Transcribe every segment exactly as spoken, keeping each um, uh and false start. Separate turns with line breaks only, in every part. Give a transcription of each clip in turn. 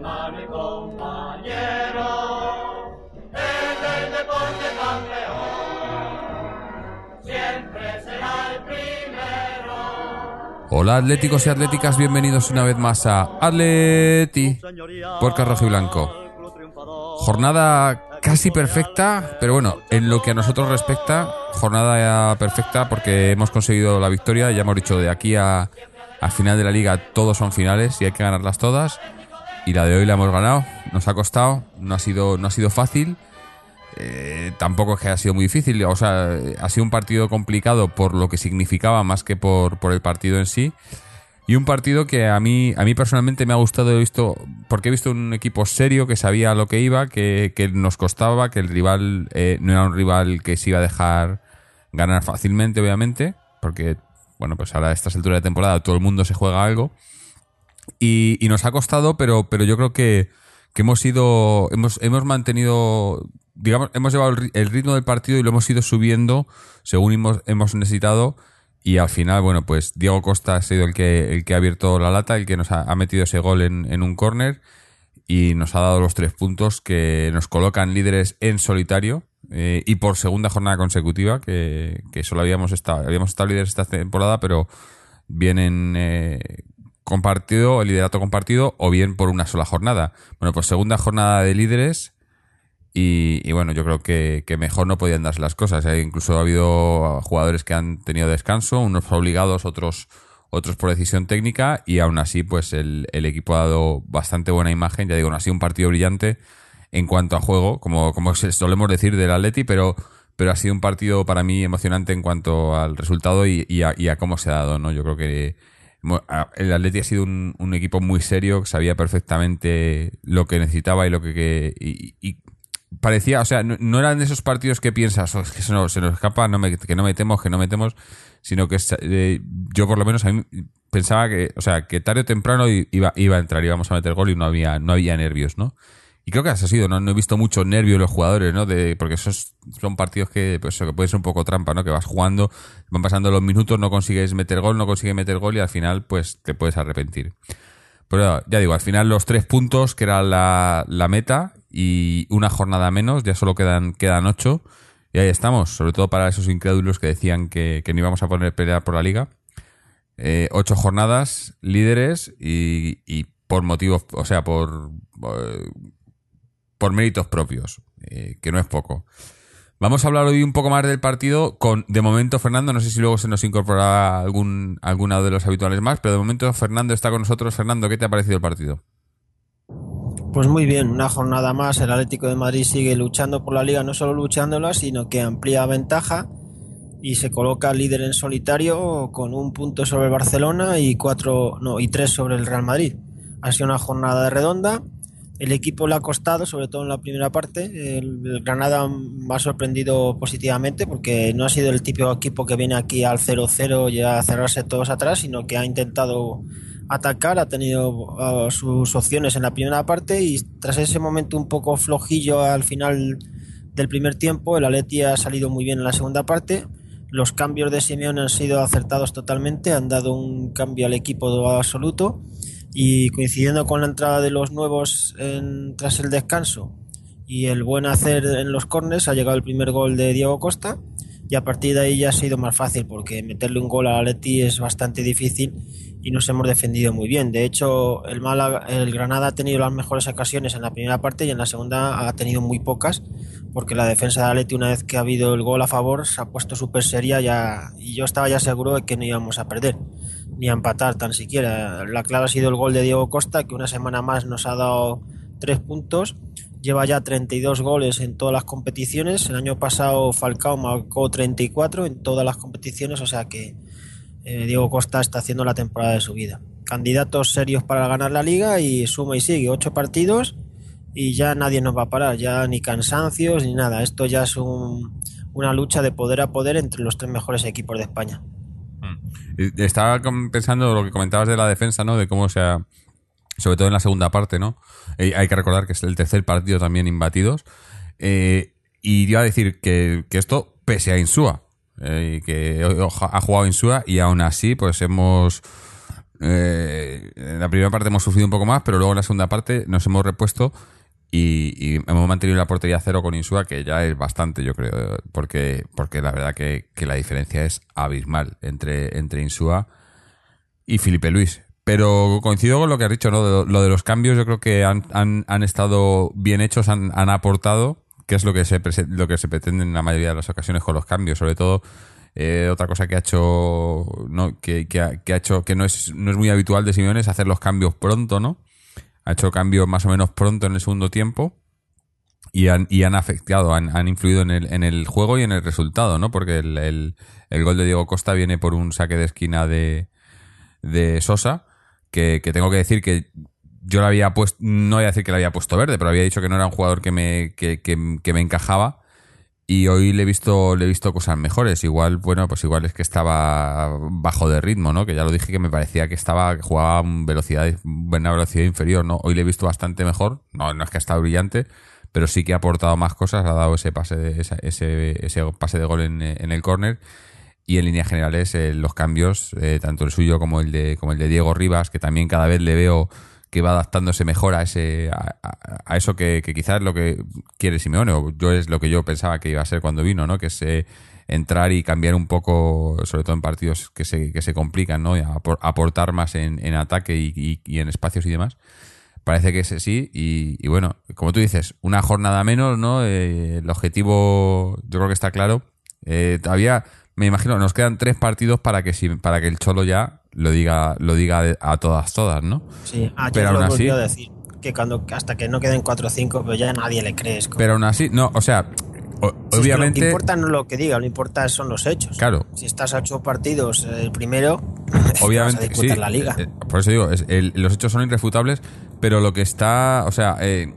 hermano y compañero, el del deporte campeón, siempre será el primero.
Hola atléticos y atléticas, bienvenidos una vez más a Atleti Podcast Rojo y Blanco. Jornada casi perfecta, pero bueno, en lo que a nosotros respecta, jornada perfecta porque hemos conseguido la victoria. Ya hemos dicho, de aquí a, a final de la liga todos son finales y hay que ganarlas todas. Y la de hoy la hemos ganado, nos ha costado, no ha sido, no ha sido fácil. Eh, tampoco es que haya sido muy difícil, o sea, ha sido un partido complicado por lo que significaba más que por, por el partido en sí. Y un partido que a mí a mí personalmente me ha gustado, he visto, porque he visto un equipo serio que sabía lo que iba, que, que nos costaba, que el rival eh, no era un rival que se iba a dejar ganar fácilmente, obviamente, porque, bueno, pues ahora a estas alturas de temporada todo el mundo se juega algo. Y, y nos ha costado, pero, pero yo creo que, que hemos ido, hemos, hemos mantenido, digamos, hemos llevado el ritmo del partido y lo hemos ido subiendo según hemos, hemos necesitado. Y al final, bueno, pues Diego Costa ha sido el que, el que ha abierto la lata, el que nos ha, ha metido ese gol en, en un córner y nos ha dado los tres puntos que nos colocan líderes en solitario eh, y por segunda jornada consecutiva, que, que solo habíamos estado, habíamos estado líderes esta temporada, pero vienen eh, compartido, el liderato compartido, o bien por una sola jornada. Bueno, pues segunda jornada de líderes. Y, y bueno, yo creo que, que mejor no podían darse las cosas, ¿eh? Incluso ha habido jugadores que han tenido descanso, unos obligados, otros otros por decisión técnica, y aún así pues el, el equipo ha dado bastante buena imagen. Ya digo, no ha sido un partido brillante en cuanto a juego, como, como solemos decir del Atleti, pero, pero ha sido un partido para mí emocionante en cuanto al resultado y, y, a, y a cómo se ha dado, ¿no? Yo creo que el Atleti ha sido un, un equipo muy serio, que sabía perfectamente lo que necesitaba y lo que... que y, y parecía, o sea, no, no eran de esos partidos que piensas, oh, es que se nos, se nos escapa, no me, que no metemos, que no metemos, sino que eh, yo por lo menos a mí pensaba que, o sea, que tarde o temprano iba, iba a entrar, íbamos a meter gol y no había, no había nervios, ¿no? Y creo que así ha sido, ¿no? No he visto mucho nervio en los jugadores, ¿no? De, porque esos son partidos que, pues, que pueden ser un poco trampa, ¿no? Que vas jugando, van pasando los minutos, no consigues meter gol, no consigues meter gol y al final, pues, te puedes arrepentir. Pero ya digo, al final los tres puntos, que era la, la meta, y una jornada menos, ya solo quedan, quedan ocho, y ahí estamos, sobre todo para esos incrédulos que decían que, que no íbamos a poner pelear por la liga. Eh, ocho jornadas, líderes, y, y por motivos, o sea, por, por, por méritos propios, eh, que no es poco. Vamos a hablar hoy un poco más del partido con, de momento, Fernando. No sé si luego se nos incorporará algún alguna de los habituales más, pero de momento Fernando está con nosotros. Fernando, ¿qué te ha parecido el partido?
Pues muy bien, una jornada más. El Atlético de Madrid sigue luchando por la liga, no solo luchándola, sino que amplía ventaja y se coloca líder en solitario con un punto sobre el Barcelona y cuatro, no, y tres sobre el Real Madrid. Ha sido una jornada redonda. El equipo le ha costado, sobre todo en la primera parte. El, el Granada me ha sorprendido positivamente porque no ha sido el típico equipo que viene aquí al cero cero y a cerrarse todos atrás, sino que ha intentado atacar, ha tenido uh, sus opciones en la primera parte y tras ese momento un poco flojillo al final del primer tiempo, el Atleti ha salido muy bien en la segunda parte. Los cambios de Simeone han sido acertados totalmente, han dado un cambio al equipo absoluto. Y coincidiendo con la entrada de los nuevos en, tras el descanso y el buen hacer en los córners, ha llegado el primer gol de Diego Costa y a partir de ahí ya ha sido más fácil porque meterle un gol al Atleti es bastante difícil y nos hemos defendido muy bien. De hecho, el, Málaga, el Granada ha tenido las mejores ocasiones en la primera parte y en la segunda ha tenido muy pocas porque la defensa de Atleti, una vez que ha habido el gol a favor, se ha puesto súper seria ya, y yo estaba ya seguro de que no íbamos a perder ni a empatar tan siquiera. La clave ha sido el gol de Diego Costa, que una semana más nos ha dado tres puntos. Lleva ya treinta y dos goles en todas las competiciones. El año pasado Falcao marcó treinta y cuatro en todas las competiciones, o sea que eh, Diego Costa está haciendo la temporada de su vida. Candidatos serios para ganar la liga y suma y sigue, ocho partidos y ya nadie nos va a parar, ya ni cansancios ni nada. Esto ya es un, una lucha de poder a poder entre los tres mejores equipos de España.
Estaba pensando lo que comentabas de la defensa, ¿no? De cómo se ha, sobre todo en la segunda parte, ¿no? Eh, hay que recordar que es el tercer partido también imbatidos. Eh, y iba a decir que, que esto pese a Insúa, eh, que ha jugado Insúa y aún así pues hemos Eh, en la primera parte hemos sufrido un poco más, pero luego en la segunda parte nos hemos repuesto y, y hemos mantenido la portería a cero con Insúa, que ya es bastante, yo creo, porque porque la verdad que, que la diferencia es abismal entre, entre Insúa y Filipe Luis. Pero coincido con lo que has dicho, ¿no? Lo, lo de los cambios yo creo que han, han, han estado bien hechos, han, han aportado, que es lo que se lo que se pretende en la mayoría de las ocasiones con los cambios, sobre todo. Eh, otra cosa que ha hecho no que, que, ha, que ha hecho que no es no es muy habitual de Simeone es hacer los cambios pronto, ¿no? Ha hecho cambios más o menos pronto en el segundo tiempo y han y han afectado, han, han influido en el en el juego y en el resultado, ¿no? Porque el, el, el gol de Diego Costa viene por un saque de esquina de de Sosa, que, que tengo que decir que yo le había puesto, no voy a decir que le había puesto verde, pero había dicho que no era un jugador que me que, que, que me encajaba. Y hoy le he visto le he visto cosas mejores. Igual, bueno, pues igual es que estaba bajo de ritmo, ¿no? Que ya lo dije, que me parecía que estaba que jugaba a velocidad, buena velocidad inferior, ¿no? Hoy le he visto bastante mejor. No, no es que ha estado brillante, pero sí que ha aportado más cosas. Ha dado ese pase de, ese, ese, ese pase de gol en, en el córner. Y en líneas generales, eh, los cambios, eh, tanto el suyo como el de como el de Diego Rivas, que también cada vez le veo que va adaptándose mejor a ese a, a, a eso que, que quizás es lo que quiere Simeone, o yo es lo que yo pensaba que iba a ser cuando vino, ¿no? Que es eh, entrar y cambiar un poco, sobre todo en partidos que se que se complican, ¿no? Y aportar más en, en ataque y, y, y en espacios y demás. Parece que es así y, y bueno, como tú dices, una jornada menos, ¿no? Eh, el objetivo yo creo que está claro. Eh, todavía me imagino nos quedan tres partidos para que si, para que el Cholo ya lo diga lo diga a todas todas, ¿no?
Sí, ayer
pero aún
lo
así
volvió a decir, que cuando hasta que no queden cuatro o cinco, pues ya nadie le cree.
Pero aún así, no, o sea, o,
si
obviamente...
Es que lo que importa no es lo que diga, lo que importa son los hechos.
Claro.
Si estás a ocho partidos, el primero,
obviamente,
vas a disputar
sí,
la liga.
Eh, por eso digo, es, el, los hechos son irrefutables, pero lo que está, o sea, eh,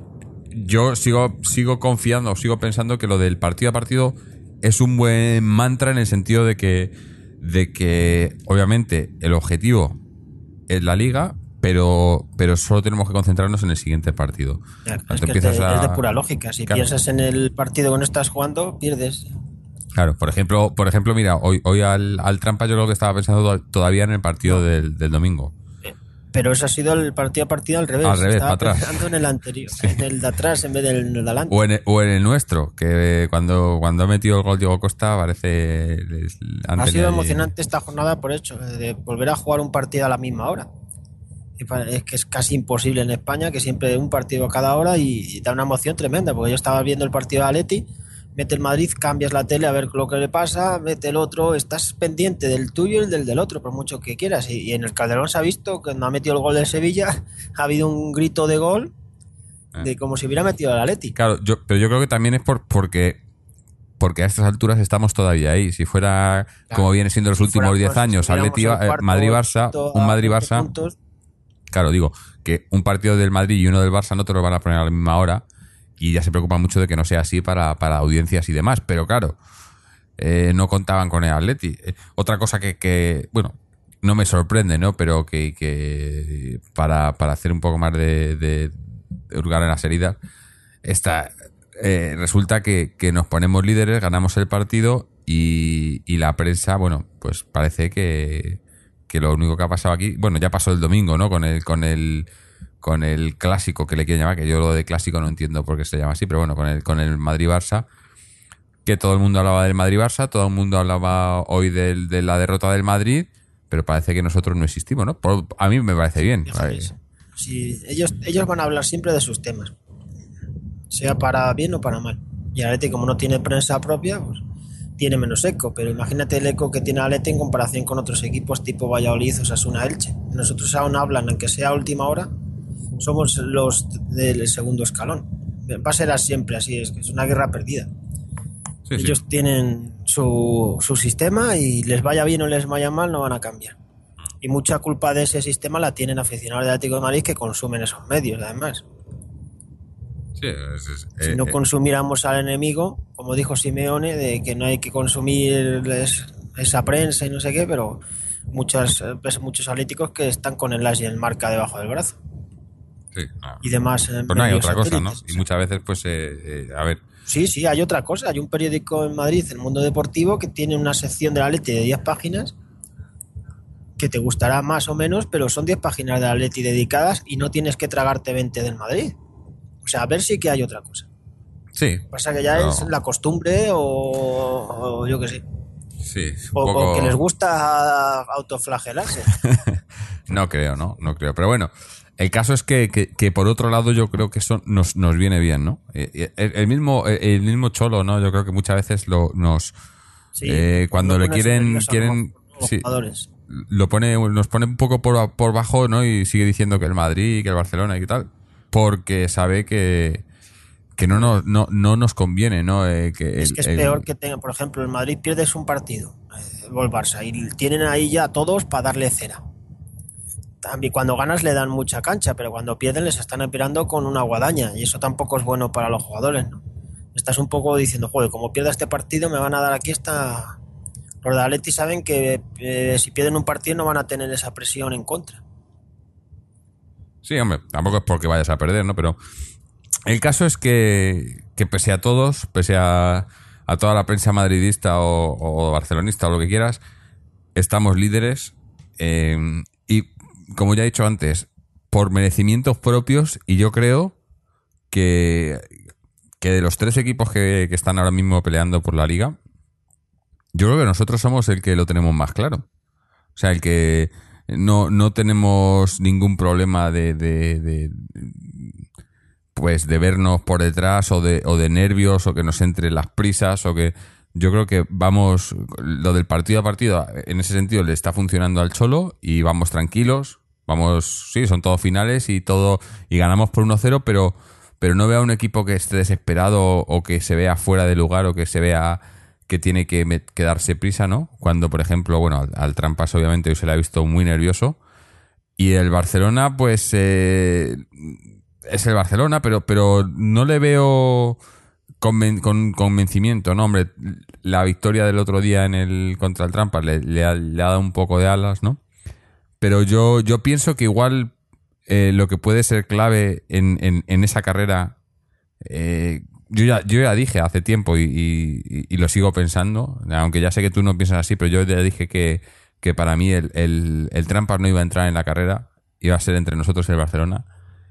yo sigo sigo confiando, sigo pensando que lo del partido a partido es un buen mantra en el sentido de que de que obviamente el objetivo es la liga, pero pero solo tenemos que concentrarnos en el siguiente partido.
Ya, es, que te, a... es de pura lógica. Si claro. piensas en el partido que no estás jugando, pierdes.
Claro, por ejemplo, por ejemplo, mira, hoy hoy al, al Trampa yo creo que estaba pensando todavía en el partido no. del, del domingo.
Pero eso ha sido el partido a partido al revés.
Al revés,
Estaba
para atrás.
Pensando en el anterior, sí. En el de atrás en vez del de adelante.
O en el, o en el nuestro, que cuando, cuando ha metido el gol Diego Costa parece...
Ha sido emocionante esta jornada por hecho, de volver a jugar un partido a la misma hora. Es que es casi imposible en España, que siempre un partido a cada hora y, y da una emoción tremenda, porque yo estaba viendo el partido de Atleti, mete el Madrid, cambias la tele a ver lo que le pasa, mete el otro, estás pendiente del tuyo y del del otro, por mucho que quieras. Y, y en el Calderón se ha visto que no ha metido el gol de Sevilla, ha habido un grito de gol de como si hubiera metido el Atleti.
Claro, yo, pero yo creo que también es por porque porque a estas alturas estamos todavía ahí. Si fuera claro, como viene siendo los si últimos diez años, Atleti, eh, Madrid-Barça, un Madrid-Barça, claro, digo que un partido del Madrid y uno del Barça no te lo van a poner a la misma hora. Y ya se preocupa mucho de que no sea así para, para audiencias y demás. Pero claro, eh, no contaban con el Atleti. Eh, otra cosa que, que, bueno, no me sorprende, ¿no? Pero que, que para, para hacer un poco más de, de, de hurgar en las heridas, esta, eh, resulta que, que nos ponemos líderes, ganamos el partido y, y la prensa, bueno, pues parece que, que lo único que ha pasado aquí, bueno, ya pasó el domingo, ¿no? Con el... Con el con el clásico que le quieren llamar, que yo lo de clásico no entiendo por qué se llama así, pero bueno, con el con el Madrid-Barça, que todo el mundo hablaba del Madrid-Barça, todo el mundo hablaba hoy del, de la derrota del Madrid, pero parece que nosotros no existimos, ¿no? Por, a mí me parece bien.
Sí, ellos, ellos van a hablar siempre de sus temas, sea para bien o para mal. Y el Atleti, como no tiene prensa propia, pues tiene menos eco, pero imagínate el eco que tiene el Atleti en comparación con otros equipos tipo Valladolid, Osasuna, Elche. Nosotros aún hablan, aunque sea a última hora, somos los del segundo escalón. Va a ser siempre así, es que es una guerra perdida. Sí, Ellos sí. tienen su, su sistema y les vaya bien o les vaya mal, no van a cambiar. Y mucha culpa de ese sistema la tienen aficionados del Atlético de Madrid que consumen esos medios, además.
Sí, es, es, eh,
si no eh, consumiéramos al enemigo, como dijo Simeone, de que no hay que consumir esa prensa y no sé qué, pero muchas, muchos atléticos que están con el as y el marca debajo del brazo.
Sí, no.
Y demás.
Pues no hay otra cosa, ¿no? Y muchas veces, pues, eh, eh, a ver.
Sí, sí, hay otra cosa. Hay un periódico en Madrid, El Mundo Deportivo, que tiene una sección del Atleti de diez páginas que te gustará más o menos, pero son diez páginas de Atleti dedicadas y no tienes que tragarte veinte del Madrid. O sea, a ver si que hay otra cosa.
Sí.
Pasa que ya
no.
es la costumbre o, o yo qué sé.
Sí, un
o,
poco...
o que les gusta autoflagelarse.
No creo, ¿no? No creo. Pero bueno, el caso es que, que, que por otro lado yo creo que eso nos, nos viene bien, ¿no? El, el mismo el mismo Cholo, ¿no? Yo creo que muchas veces lo nos...
Sí,
eh, cuando le quieren... quieren
los
sí,
jugadores.
lo pone, nos pone un poco por, por bajo, ¿no? Y sigue diciendo que el Madrid, que el Barcelona y que tal. Porque sabe que... que no nos, no, no nos conviene, ¿no? Eh, que
es
el,
que es
el,
peor que tenga, por ejemplo, el Madrid pierdes un partido, eh, o el Barça, y tienen ahí ya todos para darle cera. También cuando ganas le dan mucha cancha, pero cuando pierden les están esperando con una guadaña, y eso tampoco es bueno para los jugadores, ¿no? Estás un poco diciendo, joder, como pierda este partido me van a dar aquí esta... Los de Atleti saben que eh, si pierden un partido no van a tener esa presión en contra.
Sí, hombre, tampoco es porque vayas a perder, ¿no? Pero el caso es que, que pese a todos, pese a, a toda la prensa madridista o, o barcelonista o lo que quieras, estamos líderes eh, y, como ya he dicho antes, por merecimientos propios, y yo creo que, que de los tres equipos que, que están ahora mismo peleando por la Liga, yo creo que nosotros somos el que lo tenemos más claro. O sea, el que no, no tenemos ningún problema de, de, de pues de vernos por detrás o de, o de nervios o que nos entre las prisas o que yo creo que vamos, lo del partido a partido en ese sentido le está funcionando al Cholo y vamos tranquilos, vamos, sí, son todos finales y todo y ganamos por uno cero, pero, pero no veo a un equipo que esté desesperado o que se vea fuera de lugar o que se vea que tiene que, que darse prisa, ¿no? Cuando, por ejemplo, bueno, al, al Trampas obviamente hoy se le ha visto muy nervioso y el Barcelona pues eh, es el Barcelona, pero, pero no le veo conven, con convencimiento, ¿no? Hombre, la victoria del otro día en el contra el Trampas le, le, ha, le ha dado un poco de alas, ¿no? Pero yo, yo pienso que igual eh, lo que puede ser clave en, en, en esa carrera, eh, yo, ya, yo ya dije hace tiempo y, y, y lo sigo pensando, aunque ya sé que tú no piensas así, pero yo ya dije que, que para mí el, el, el Trampas no iba a entrar en la carrera, iba a ser entre nosotros y el Barcelona.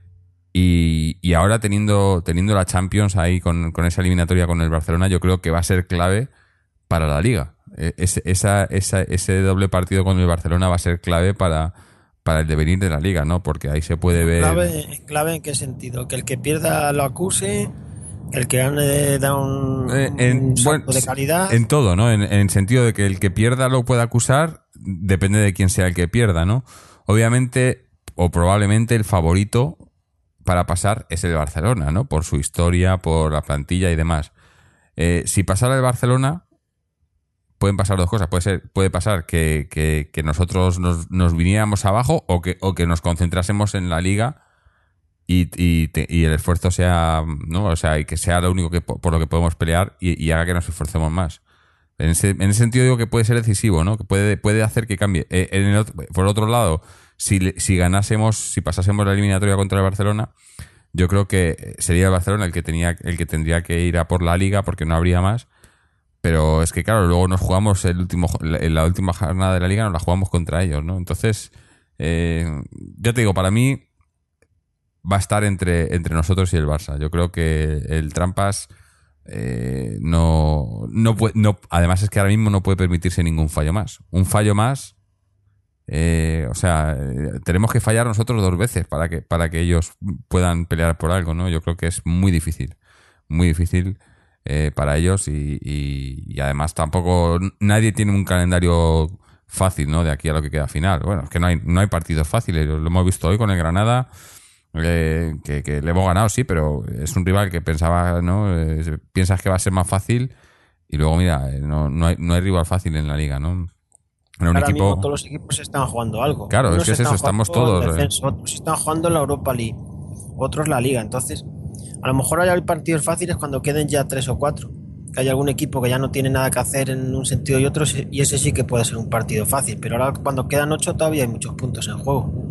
Y, y ahora teniendo, teniendo la Champions ahí con, con esa eliminatoria con el Barcelona, yo creo que va a ser clave para la Liga. Es, esa, esa, ese doble partido con el Barcelona va a ser clave para, para el devenir de la Liga, ¿no? Porque ahí se puede ver...
¿Clave, clave en qué sentido? ¿Que el que pierda lo acuse? ¿El que gane da un,
eh, en,
un salto
bueno,
de calidad?
En todo, ¿no? En, en el sentido de que el que pierda lo pueda acusar, depende de quién sea el que pierda, ¿no? Obviamente, o probablemente el favorito para pasar es el Barcelona, ¿no? Por su historia, por la plantilla y demás. Eh, si pasara el Barcelona, pueden pasar dos cosas. Puede ser, puede pasar que, que, que nosotros nos, nos viniéramos abajo o que, o que nos concentrásemos en la Liga y, y, te, y el esfuerzo sea, ¿no? O sea, y que sea lo único que por lo que podemos pelear y, y haga que nos esforcemos más. En ese, en ese sentido digo que puede ser decisivo, ¿no? Que puede, puede hacer que cambie. Eh, en el otro, por otro lado, si, si ganásemos, si pasásemos la eliminatoria contra el Barcelona, yo creo que sería el Barcelona el que tenía, el que tendría que ir a por la Liga porque no habría más. Pero es que claro, luego nos jugamos el último, en la última jornada de la Liga nos la jugamos contra ellos, ¿no? Entonces, eh, ya te digo, para mí va a estar entre, entre nosotros y el Barça. Yo creo que el Trampas eh, no, no puede, no, además es que ahora mismo no puede permitirse ningún fallo más. Un fallo más, eh, o sea, eh, tenemos que fallar nosotros dos veces para que, para que ellos puedan pelear por algo, ¿no? Yo creo que es muy difícil, muy difícil eh, para ellos y, y, y además tampoco nadie tiene un calendario fácil, ¿no? De aquí a lo que queda final. Bueno, es que no hay, no hay partidos fáciles. Lo hemos visto hoy con el Granada. Eh, que, que le hemos ganado, sí, pero es un rival que pensaba, ¿no? Eh, piensas que va a ser más fácil y luego, mira, no, no, hay, no hay rival fácil en la Liga, ¿no? Era un
Ahora
equipo...
mismo todos los equipos están jugando algo.
Claro,
Unos
es que es eso, estamos
jugando
todos...
el descenso, eh. Otros están jugando la Europa League, otros la Liga. Entonces, a lo mejor hay partidos fáciles cuando queden ya tres o cuatro. Que hay algún equipo que ya no tiene nada que hacer en un sentido y otro, y ese sí que puede ser un partido fácil. Pero ahora cuando quedan ocho todavía hay muchos puntos en juego.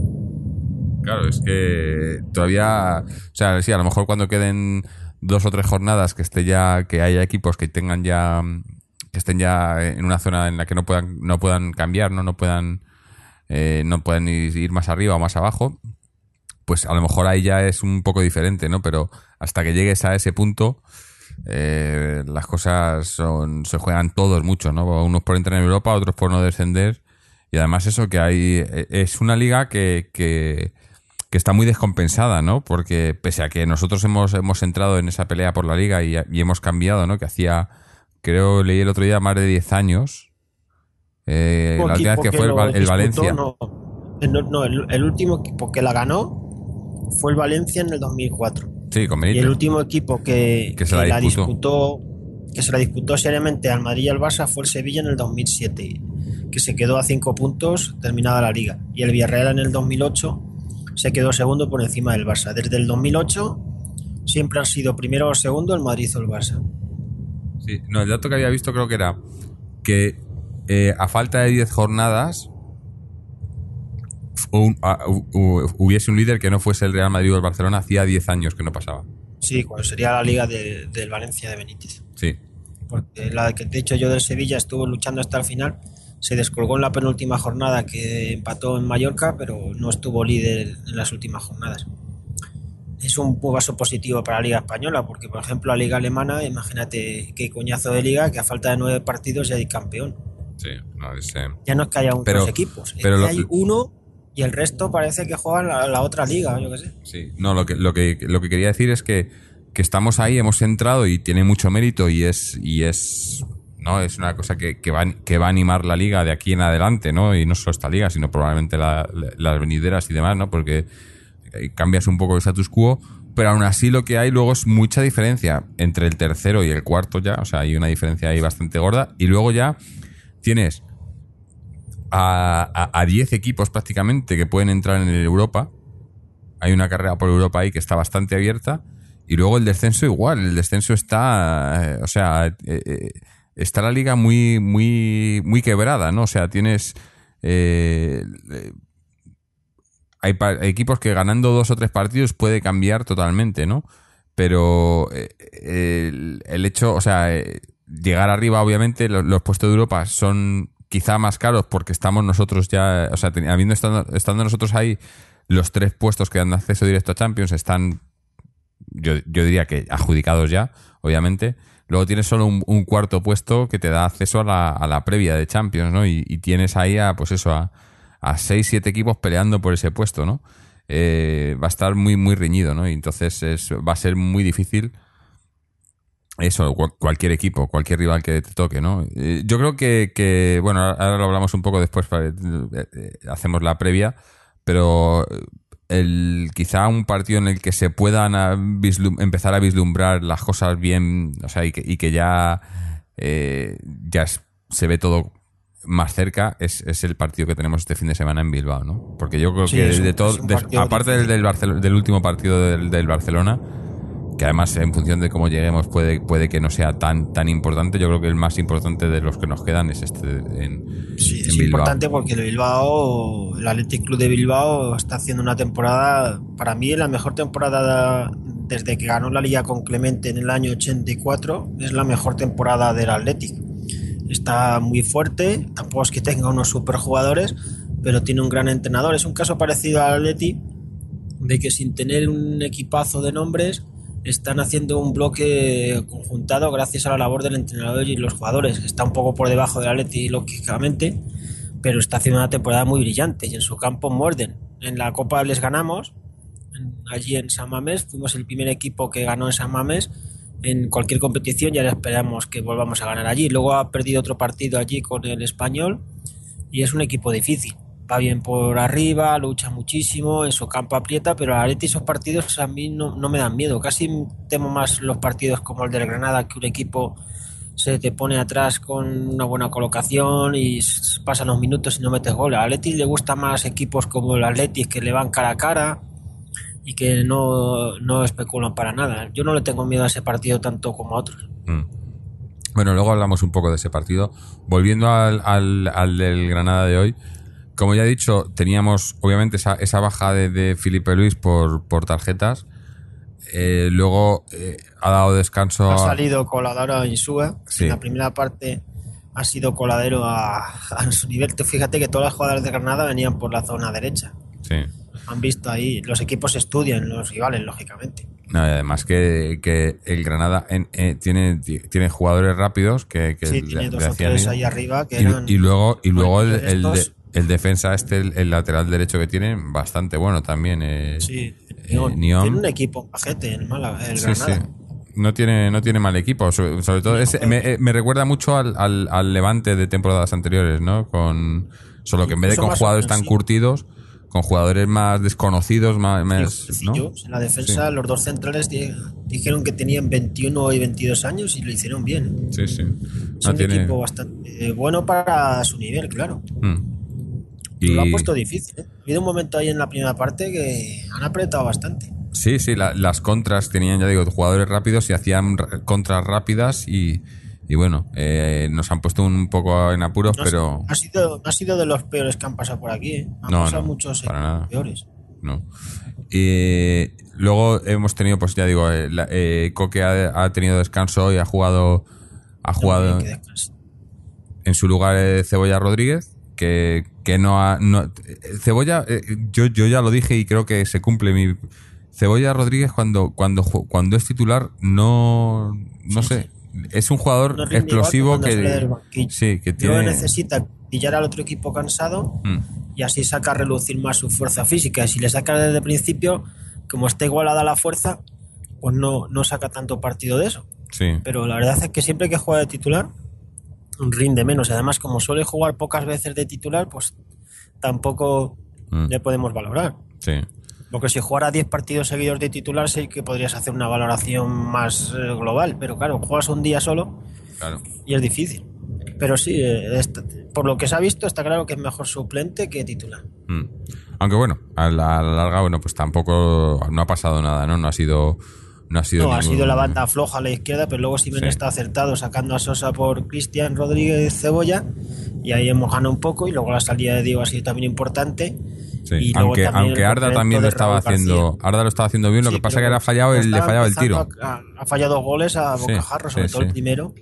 Claro, es que todavía, o sea, sí, a lo mejor cuando queden dos o tres jornadas que esté ya, que haya equipos que tengan ya, que estén ya en una zona en la que no puedan, no puedan cambiar, no, no puedan eh, no pueden ir, ir más arriba o más abajo, pues a lo mejor ahí ya es un poco diferente, ¿no? Pero hasta que llegues a ese punto, eh, las cosas son, se juegan todos mucho, ¿no? Unos por entrar en Europa, otros por no descender. Y además eso que hay, es una liga que, que, que está muy descompensada, ¿no? Porque pese a que nosotros hemos, hemos entrado en esa pelea por la liga y, y hemos cambiado, ¿no? Que hacía, creo, leí el otro día, más de diez años. Eh, la última vez que fue el, el
disputó,
Valencia.
No, no el, el último equipo que la ganó fue el Valencia en el dos mil cuatro.
Sí, con Benítez.
Y el último equipo que,
que, se
que
la,
la
disputó.
disputó, que se la disputó seriamente al Madrid y al Barça fue el Sevilla en el dos mil siete, que se quedó a cinco puntos terminada la liga. Y el Villarreal en el dos mil ocho se quedó segundo por encima del Barça. Desde el dos mil ocho siempre han sido primero o segundo el Madrid o el Barça.
Sí, no, el dato que había visto creo que era que eh, a falta de diez jornadas Un, a, u, u, hubiese un líder que no fuese el Real Madrid o el Barcelona. Hacía diez años que no pasaba.
Sí, cuando sería la liga de, del Valencia de Benítez.
Sí.
Porque la que te he dicho yo del Sevilla estuvo luchando hasta el final, se descolgó en la penúltima jornada que empató en Mallorca, pero no estuvo líder en las últimas jornadas. Es un paso positivo para la Liga Española, porque por ejemplo la Liga Alemana, imagínate qué coñazo de liga, que a falta de nueve partidos ya hay campeón.
Sí, no, es, eh...
ya no es que haya unos
pero,
equipos, es
pero
que
lo...
hay uno y el resto parece que juegan la, la otra liga, yo qué sé.
Sí, no, lo que, lo que lo que quería decir es que, que estamos ahí, hemos entrado y tiene mucho mérito y es y es no es una cosa que, que, va, que va a animar la liga de aquí en adelante, ¿no? Y no solo esta liga, sino probablemente la, la, las venideras y demás, ¿no? Porque cambias un poco el status quo, pero aún así lo que hay luego es mucha diferencia entre el tercero y el cuarto ya, o sea, hay una diferencia ahí bastante gorda, y luego ya tienes a diez equipos prácticamente que pueden entrar en el Europa. Hay una carrera por Europa ahí que está bastante abierta, y luego el descenso igual, el descenso está, eh, o sea, eh, eh, está la liga muy muy muy quebrada, ¿no? O sea, tienes eh, eh, hay, hay equipos que ganando dos o tres partidos puede cambiar totalmente, ¿no? Pero eh, el, el hecho, o sea, eh, llegar arriba, obviamente, los, los puestos de Europa son quizá más caros porque estamos nosotros ya, o sea, habiendo estado, estando nosotros ahí, los tres puestos que dan acceso directo a Champions están, yo, yo diría que adjudicados ya, obviamente. Luego tienes solo un, un cuarto puesto que te da acceso a la, a la previa de Champions, ¿no? Y, y tienes ahí a, pues eso, a, a seis, siete equipos peleando por ese puesto, ¿no? Eh, va a estar muy, muy reñido, ¿no? Y entonces es, va a ser muy difícil eso, cualquier equipo, cualquier rival que te toque, ¿no? Eh, yo creo que, que, bueno, ahora lo hablamos un poco después, para, eh, hacemos la previa, pero el quizá un partido en el que se puedan a vislum, empezar a vislumbrar las cosas bien, o sea, y que, y que ya, eh, ya se ve todo más cerca, es, es el partido que tenemos este fin de semana en Bilbao, ¿no? Porque yo creo sí, que de todo, de, aparte del, del, Barcel- del último partido del, del Barcelona, que además en función de cómo lleguemos puede, puede que no sea tan tan importante, yo creo que el más importante de los que nos quedan es este en,
sí,
en
es
Bilbao.
Importante porque el Bilbao, el Athletic Club de Bilbao está haciendo una temporada, para mí la mejor temporada desde que ganó la Liga con Clemente en el año ochenta y cuatro, es la mejor temporada del Athletic. Está muy fuerte, tampoco es que tenga unos superjugadores, pero tiene un gran entrenador. Es un caso parecido al Athletic, de que sin tener un equipazo de nombres están haciendo un bloque conjuntado gracias a la labor del entrenador y los jugadores. Está un poco por debajo del Atleti, lógicamente, pero está haciendo una temporada muy brillante y en su campo muerden. En la Copa les ganamos, en, allí en San Mamés, fuimos el primer equipo que ganó en San Mamés en cualquier competición, ya esperamos que volvamos a ganar allí. Luego ha perdido otro partido allí con el Español y es un equipo difícil. Va bien por arriba, lucha muchísimo, en su campo aprieta, pero al Atleti esos partidos a mí no, no me dan miedo. Casi temo más los partidos como el del Granada, que un equipo se te pone atrás con una buena colocación y pasan los minutos y no metes gol. Al Atleti le gusta más equipos como el Atleti, que le van cara a cara y que no, no especulan para nada. Yo no le tengo miedo a ese partido tanto como a otros.
Mm. Bueno, luego hablamos un poco de ese partido. Volviendo al, al, al del Granada de hoy, como ya he dicho, teníamos obviamente esa, esa baja de, de Filipe Luis por, por tarjetas. Eh, luego eh, ha dado descanso.
Ha salido Coladora y Insúa.
Sí.
En la primera parte ha sido coladero a, a su nivel. Tú fíjate que todas las jugadoras de Granada venían por la zona derecha.
Sí.
Han visto ahí, los equipos estudian los rivales, lógicamente.
No, además que, que el Granada en, eh, tiene, tiene jugadores rápidos que, que
sí,
le,
tiene dos
le
o
hacían
tres
ir.
ahí arriba que
y,
eran...
y luego, y luego el, el, de,
estos...
el defensa este, el, el lateral derecho que tiene, bastante bueno también. Eh,
sí,
eh, Niom.
Tiene un equipo majete el Málaga, el
Sí,
Granada.
sí. No tiene, no tiene mal equipo. Sobre, sobre todo, ese, me, me recuerda mucho al, al, al Levante de temporadas anteriores, ¿no? Con, solo que en vez de
Incluso
con
más
jugadores tan
ofensivo.
curtidos, con jugadores más desconocidos, más, más
Sí,
¿no?
sencillo. En la defensa,
Sí.
los dos centrales di- dijeron que tenían veintiuno y veintidós años y lo hicieron bien.
Sí, sí.
Es
No
un
tiene.
equipo bastante eh, bueno para su nivel, claro.
Mm.
Y lo
Y
han puesto difícil. ¿eh? Ha habido un momento ahí en la primera parte que han apretado bastante.
sí, sí, la- las contras tenían, ya digo, jugadores rápidos y hacían r- contras rápidas y, y bueno, eh, nos han puesto un poco en apuros,
No,
pero
ha sido, no ha sido de los peores que han pasado por aquí. ¿eh? Han
No,
pasado
no,
muchos
para
equipos
nada.
peores.
no. Y luego hemos tenido, pues ya digo, eh, la- eh, Coque ha, ha tenido descanso y ha jugado, ha jugado
No, que descanse.
en su lugar eh, Cebolla Rodríguez, que, que no ha... No, eh, Cebolla, eh, yo, yo ya lo dije y creo que se cumple mi... Cebolla Rodríguez cuando, cuando, ju- cuando es titular no... No
Sí,
sé, es un jugador
No rinde
explosivo
igual que cuando sale del
que...
banquillo.
Sí, que
Luego
tiene...
necesita pillar al otro equipo cansado
Mm,
y así saca a relucir más su fuerza física. Y si le saca desde el principio, como está igualada la fuerza, pues no, no saca tanto partido de eso.
sí,
Pero la verdad es que siempre que juega de titular, rinde menos. Y además, como suele jugar pocas veces de titular, pues tampoco
mm,
le podemos valorar.
sí.
Porque si jugara diez partidos seguidos de titular, sí que podrías hacer una valoración más eh, global. Pero claro, juegas un día solo
Claro.
y es difícil. Pero sí, eh, está- por lo que se ha visto, está claro que es mejor suplente que titular.
Mm. Aunque bueno, a la, a la larga, bueno, pues tampoco no ha pasado nada, ¿no? No ha sido, no ha sido.
No, ha
ningún-
sido la banda floja a la izquierda, pero luego Simen
Sí.
está acertado sacando a Sosa por Cristian Rodríguez Cebolla y ahí hemos ganado un poco y luego la salida de Diego ha sido también importante.
Sí.
Y luego
Aunque,
también
aunque
el
Arda
complemento
también lo
de
estaba
Raúl
haciendo,
García.
Arda lo estaba haciendo bien, lo
Sí,
que pasa
pero
es que le ha fallado, el, le
estaba
fallaba el tiro.
empezando a- a- ha fallado goles a
Sí,
bocajarro, sobre
sí,
todo
sí.
el primero.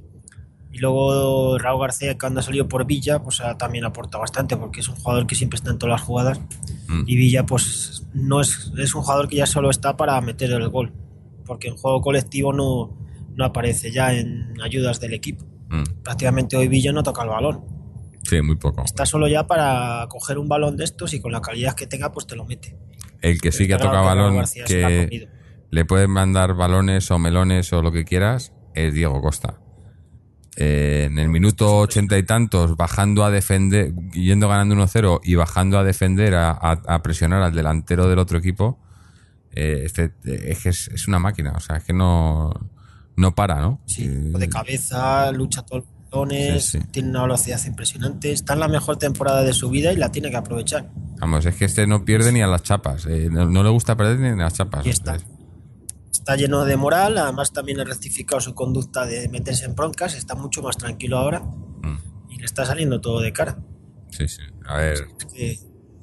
Y luego Raúl García, cuando ha salido por Villa, pues ha, también aporta bastante, porque es un jugador que siempre está en todas las jugadas.
Mm.
Y Villa, pues no es, es un jugador que ya solo está para meter el gol, porque en juego colectivo no, no aparece ya en ayudas del equipo.
Mm.
Prácticamente hoy Villa no toca el balón.
Sí, muy poco.
Está solo ya para coger un balón de estos y con la calidad que tenga, pues te lo mete.
El que sí que ha
Está claro
tocado
que Raúl
balón,
García se la ha
que
comido.
le pueden mandar balones o melones o lo que quieras, es Diego Costa. Eh, en el minuto ochenta y tantos, bajando a defender, yendo ganando uno cero y bajando a defender, a, a- a presionar al delantero del otro equipo, eh, este, es que es, es una máquina, o sea, es que no, no para, ¿no?
Sí,
Eh,
de cabeza, lucha todos los balones,
Sí, sí.
tiene una velocidad impresionante. Está en la mejor temporada de su vida y la tiene que aprovechar.
Vamos, es que este no pierde ni a las chapas, eh, no, no le gusta perder ni a las chapas.
Y está. Está lleno de moral, además también ha rectificado su conducta de meterse en broncas, está mucho más tranquilo ahora
Mm,
y le está saliendo todo de cara.
sí, sí. A ver,
Es que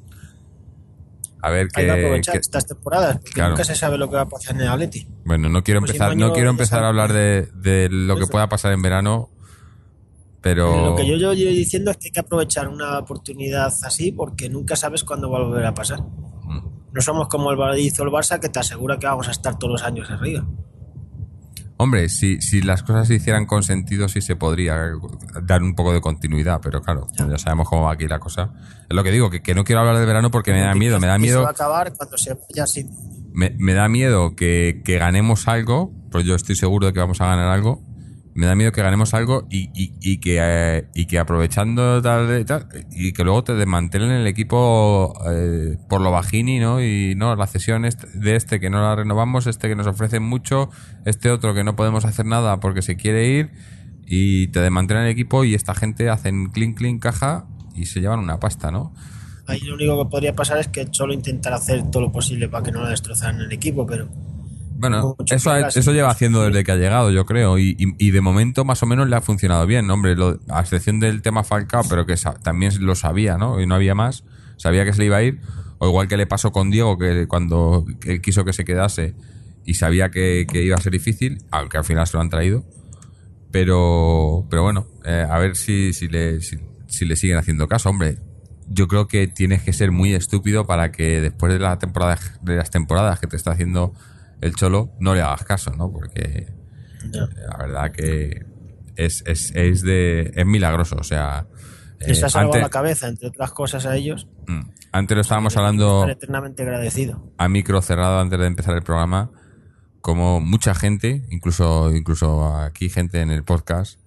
a ver
hay que
qué.
aprovechar
qué-
estas temporadas, porque
Claro.
nunca se sabe lo que va a pasar en el Atleti.
Bueno, no quiero
Pues
empezar,
Imaño
no quiero
ya
empezar
sabe-
a hablar de, de lo que
Eso.
pueda pasar en verano, pero
Lo que yo yo llevo diciendo es que hay que aprovechar una oportunidad así porque nunca sabes cuándo va a volver a pasar.
Mm.
No somos como el Bar- hizo el Barça que te asegura que vamos a estar todos los años arriba.
Hombre, si, si las cosas se hicieran con sentido, sí se podría dar un poco de continuidad, pero claro, ya sabemos cómo va aquí la cosa. Es lo que digo, que, que no quiero hablar de verano porque me da miedo, me da
Y se
miedo,
va a acabar cuando se vaya sin...
me, me da miedo que, que ganemos algo, pues yo estoy seguro de que vamos a ganar algo. Me da miedo que ganemos algo y, y, y que eh, y que aprovechando tal, y tal y que luego te desmantelen el equipo eh, por lo bajini, ¿no? Y no, la cesión est- de este que no la renovamos, este que nos ofrecen mucho, este otro que no podemos hacer nada porque se quiere ir y te desmantelan el equipo y esta gente hacen clean clean caja y se llevan una pasta, ¿no?
Ahí lo único que podría pasar es que solo intentar hacer todo lo posible para que no la destrozaran el equipo, pero
Bueno,
Mucho
eso, ha-
pegas,
eso lleva
mucho
haciendo
frío.
desde que ha llegado, yo creo, y, y, y de momento más o menos le ha funcionado bien, hombre, lo- a excepción del tema Falcao, pero que sa- también lo sabía, ¿no? Y no había más, sabía que se le iba a ir, o igual que le pasó con Diego, que cuando él quiso que se quedase y sabía que, que iba a ser difícil, aunque al final se lo han traído, Pero, pero bueno, eh, a ver si, si, le, si, si le siguen haciendo caso. Hombre, yo creo que tienes que ser muy estúpido para que después de, la temporada, de las temporadas que te está haciendo el Cholo no le hagas caso, ¿no? Porque no. La verdad que es, es, es, de, es milagroso, o sea...
Les ha salvado la cabeza, entre otras cosas, a ellos.
Antes lo estábamos hablando...
Estar eternamente agradecido.
A micro cerrado antes de empezar el programa, como mucha gente, incluso incluso aquí gente en el podcast,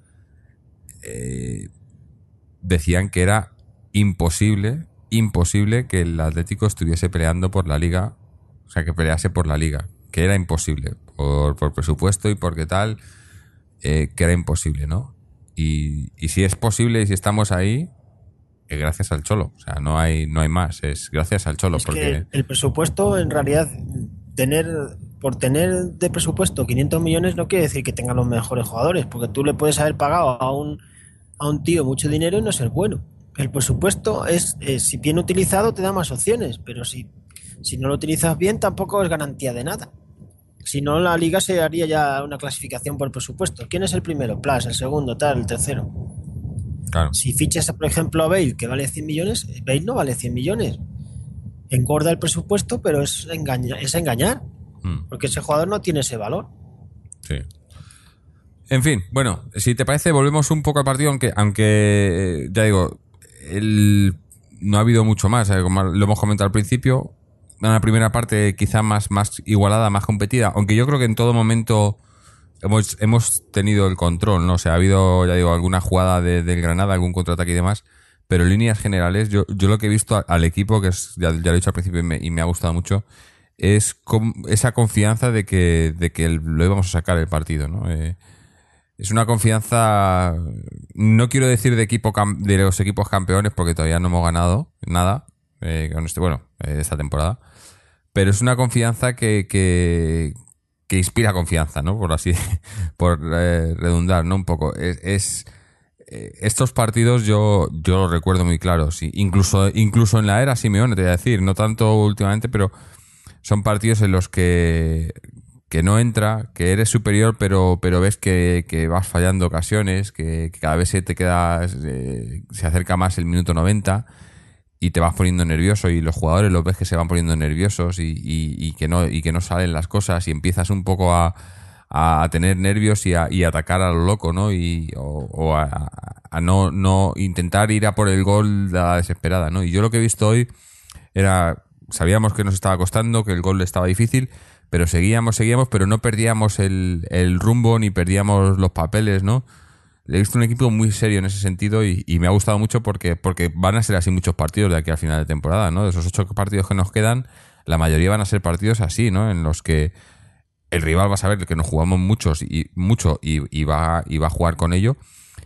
eh, decían que era imposible, imposible que el Atlético estuviese peleando por la Liga, o sea, que pelease por la Liga, que era imposible, por, por presupuesto y porque tal, eh, que era imposible, ¿no? Y, y si es posible y si estamos ahí, es gracias al Cholo, o sea, no hay no hay más, es gracias al Cholo.
Es
porque
que el presupuesto, en realidad, tener por tener de presupuesto quinientos millones no quiere decir que tengan los mejores jugadores, porque tú le puedes haber pagado a un a un tío mucho dinero y no ser bueno. El presupuesto es, es si bien utilizado te da más opciones, pero si, si no lo utilizas bien tampoco es garantía de nada. Si no, la Liga se haría ya una clasificación por presupuesto. ¿Quién es el primero? Plus, el segundo, tal, el tercero.
Claro.
Si fichas, por ejemplo, a Bale, que vale cien millones, Bale no vale cien millones. Engorda el presupuesto, pero es, engaña, es engañar. Mm. Porque ese jugador no tiene ese valor.
Sí. En fin, bueno, si te parece, volvemos un poco al partido, aunque, aunque ya digo, el, no ha habido mucho más, como lo hemos comentado al principio. Una primera parte quizá más, más igualada, más competida, aunque yo creo que en todo momento hemos, hemos tenido el control, ¿no? O sea, ha habido, ya digo, alguna jugada de, del Granada, algún contraataque y demás, pero en líneas generales, yo, yo lo que he visto al equipo, que es, ya, ya lo he dicho al principio y me, y me ha gustado mucho, es con, esa confianza de que, de que lo íbamos a sacar el partido, ¿no? Eh, es una confianza, no quiero decir de equipo de los equipos campeones, porque todavía no hemos ganado nada, eh, con este, bueno, eh, esta temporada. Pero es una confianza que, que, que inspira confianza, ¿no? Por así, por eh, redundar, ¿no? Un poco. Es, es eh, estos partidos yo, yo los recuerdo muy claros. Sí. Incluso, incluso en la era Simeone, te voy a decir, no tanto últimamente, pero son partidos en los que, que no entra, que eres superior, pero, pero ves que, que vas fallando ocasiones, que, que cada vez se te queda, eh, se acerca más el minuto noventa. Y te vas poniendo nervioso y los jugadores los ves que se van poniendo nerviosos y, y, y que no y que no salen las cosas y empiezas un poco a, a tener nervios y a, y a atacar a lo loco, ¿no? Y, o, o a, a no, no intentar ir a por el gol de la desesperada, ¿no? Y yo lo que he visto hoy era, sabíamos que nos estaba costando, que el gol estaba difícil, pero seguíamos, seguíamos, pero no perdíamos el, el rumbo ni perdíamos los papeles, ¿no? He visto un equipo muy serio en ese sentido y, y me ha gustado mucho porque, porque van a ser así muchos partidos de aquí al final de temporada, ¿no? De esos ocho partidos que nos quedan, la mayoría van a ser partidos así, ¿no? En los que el rival va a saber que nos jugamos muchos y mucho y, y, va, y va a jugar con ello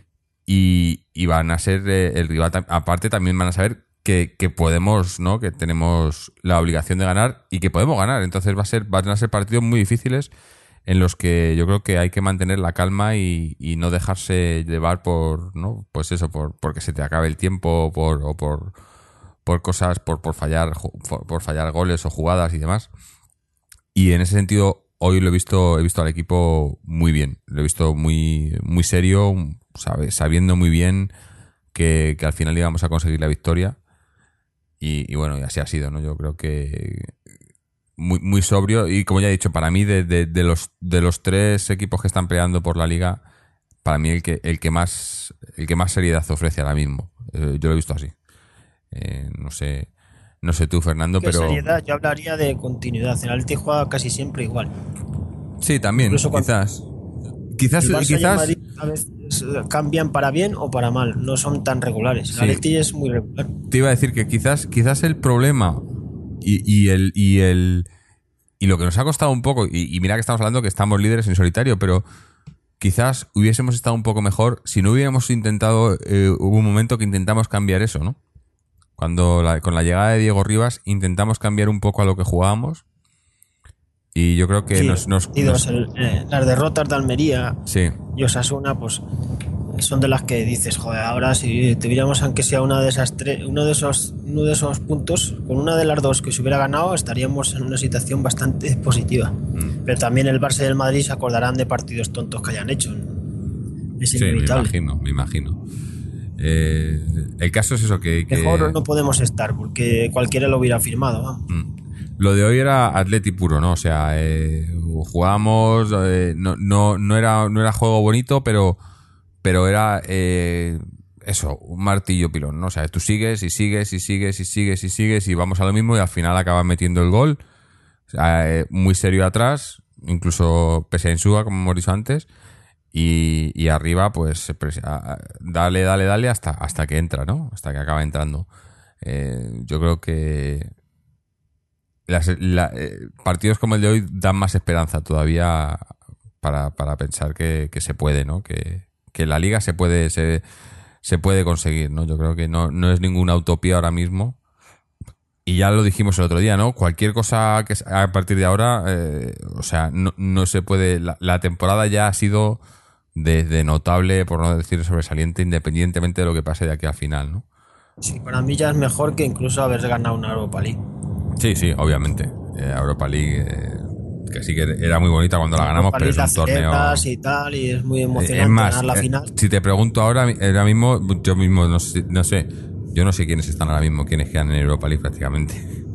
y, y van a ser eh, el rival, aparte también van a saber que, que podemos, ¿no? Que tenemos la obligación de ganar y que podemos ganar. Entonces va a ser, van a ser partidos muy difíciles en los que yo creo que hay que mantener la calma y, y no dejarse llevar por, ¿no? Pues eso, por porque se te acabe el tiempo por, o por, por cosas, por, por fallar, por, por fallar goles o jugadas y demás. Y en ese sentido, hoy lo he visto, he visto al equipo muy bien. Lo he visto muy, muy serio, sabe, sabiendo muy bien que, que al final íbamos a conseguir la victoria. Y, y bueno, y así ha sido, ¿no? Yo creo que muy, muy sobrio y, como ya he dicho, para mí de, de, de los de los tres equipos que están peleando por la Liga, para mí el que el que más el que más seriedad ofrece ahora mismo. Eh, yo lo he visto así. Eh, no sé no sé tú, Fernando,
¿Qué
pero
seriedad? Yo hablaría de continuidad. El Atleti juega casi siempre igual.
Sí, también, quizás. Quizás
el Barça
quizás
y el Madrid a veces cambian para bien o para mal, no son tan regulares. El Atleti sí. Es muy regular.
Te iba a decir que quizás quizás el problema Y, y el y el y lo que nos ha costado un poco, y, y mira que estamos hablando que estamos líderes en solitario, pero quizás hubiésemos estado un poco mejor si no hubiéramos intentado, eh, hubo un momento que intentamos cambiar eso, ¿no? Cuando la, con la llegada de Diego Rivas intentamos cambiar un poco a lo que jugábamos y yo creo que
sí,
nos, nos,
y
nos...
El, eh, las derrotas de Almería
sí.
y Osasuna, pues son de las que dices, joder, ahora si tuviéramos aunque sea una de esas tres, uno de esos uno de esos puntos, con una de las dos que se hubiera ganado, estaríamos en una situación bastante positiva. Mm. Pero también el Barça y el Madrid se acordarán de partidos tontos que hayan hecho. Es
Sí, me
inevitable.
imagino, me imagino. Eh, el caso es eso, que... que
Mejor no podemos estar, porque cualquiera lo hubiera firmado, vamos.
Mm. Lo de hoy era Atleti puro, ¿no? O sea, eh, jugábamos, eh, no, no, no, era, no era juego bonito, pero, pero era eh, eso, un martillo pilón, ¿no? O sea, tú sigues y sigues y sigues y sigues y sigues y vamos a lo mismo y al final acabas metiendo el gol. O sea, eh, muy serio atrás, incluso pese a Insúa, como hemos dicho antes, y, y arriba, pues, pres- a- a- dale, dale, dale hasta, hasta que entra, ¿no? Hasta que acaba entrando. Eh, yo creo que las, la- eh, partidos como el de hoy dan más esperanza todavía para, para pensar que, que se puede, ¿no? Que, que la liga se puede, se, se puede conseguir, ¿no? Yo creo que no, no es ninguna utopía ahora mismo. Y ya lo dijimos el otro día, ¿no? Cualquier cosa que a partir de ahora, eh, o sea, no, no se puede. La, la temporada ya ha sido de, de notable, por no decir sobresaliente, independientemente de lo que pase de aquí al final, ¿no?
Sí, para mí ya es mejor que incluso haber ganado una Europa League.
Sí, sí, obviamente. Eh, Europa League, eh, que sí que era muy bonita cuando la ganamos,
Europa
pero
League
es un
la
torneo.
celebras y tal, y es muy
Eh,
emocionante
es más,
ganar la
eh,
final.
si te pregunto ahora, ahora mismo, yo mismo no sé, no sé, yo no sé quiénes están ahora mismo, quiénes quedan en Europa League prácticamente.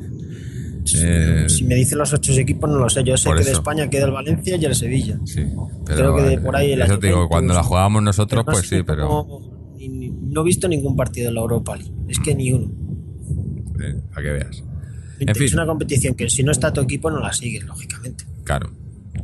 Eh,
Si me dicen los ocho equipos, no lo sé. Yo sé
por
que de
eso.
España queda el Valencia y el Sevilla.
Sí, pero
Creo que de por ahí el
eso te digo,
Juventus,
cuando la jugábamos nosotros,
pero no
pues
sé
sí, pero
cómo- ni- ni- no he visto ningún partido de la Europa League. Es que ni uno.
eh, para que veas. En
Es
fin,
una competición que si no está tu equipo no la sigues, lógicamente.
claro.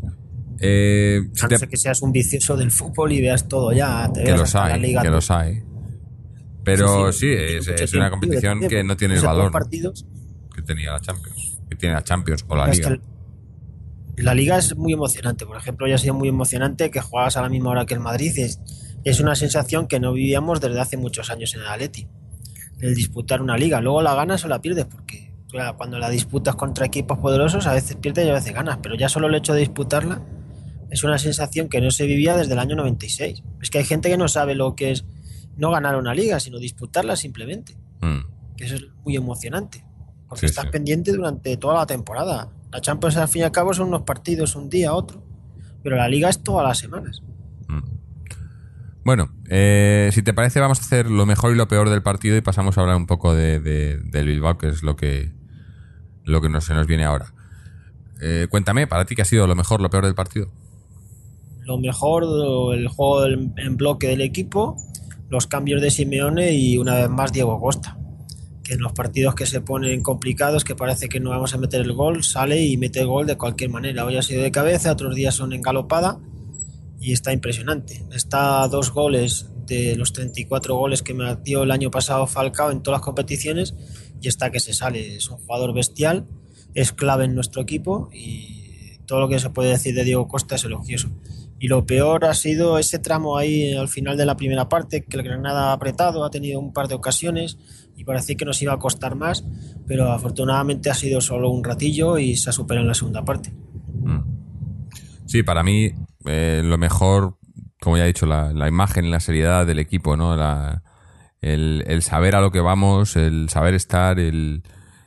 Eh, si
A no
te-
ser que seas un vicioso del fútbol y veas todo ya. Te
que
veas
los
hasta la
hay,
liga.
que
todo.
los hay. Pero sí,
Sí,
es,
mucho
es una
tiempo
competición
libre
que
también.
no tiene
No
el
sé, todos
valor,
los
¿no?
partidos.
Que tenía la Champions, que tiene la Champions o la
Es
Liga.
que el- la liga es muy emocionante. Por ejemplo, ya ha sido muy emocionante que juegas a la misma hora que el Madrid. Es, es una sensación que no vivíamos desde hace muchos años en el Atleti. El disputar una liga. Luego la ganas o la pierdes, porque claro, cuando la disputas contra equipos poderosos, a veces pierdes y a veces ganas. Pero ya solo el hecho de disputarla es una sensación que no se vivía desde el año noventa y seis. Es que hay gente que no sabe lo que es no ganar una liga, sino disputarla simplemente.
Mm,
Que eso es muy emocionante. Porque
Sí,
estás
sí.
pendiente durante toda la temporada. La Champions, al fin y al cabo, son unos partidos, un día, otro. Pero la liga es todas las semanas.
mm. Bueno, eh, si te parece, vamos a hacer lo mejor y lo peor del partido y pasamos a hablar un poco de, de- del Bilbao, que es lo que lo que nos, se nos viene ahora. Eh, cuéntame, para ti, ¿qué ha sido lo mejor, lo peor del partido?
Lo mejor, el juego en en bloque del equipo, los cambios de Simeone y una vez más Diego Costa. Que en los partidos que se ponen complicados, que parece que no vamos a meter el gol, sale y mete el gol de cualquier manera. Hoy ha sido de cabeza, otros días son en galopada y está impresionante. Está a dos goles de los treinta y cuatro goles que me dio el año pasado Falcao en todas las competiciones y está que se sale. Es un jugador bestial, es clave en nuestro equipo y todo lo que se puede decir de Diego Costa es elogioso. Y lo peor ha sido ese tramo ahí al final de la primera parte, que el Granada ha apretado, ha tenido un par de ocasiones y parecía que nos iba a costar más, pero afortunadamente ha sido solo un ratillo y se ha superado en la segunda parte.
Mm. Sí, para mí, eh, lo mejor, como ya he dicho, la, la imagen, la seriedad del equipo, ¿no? La, el, el saber a lo que vamos, el saber estar, el,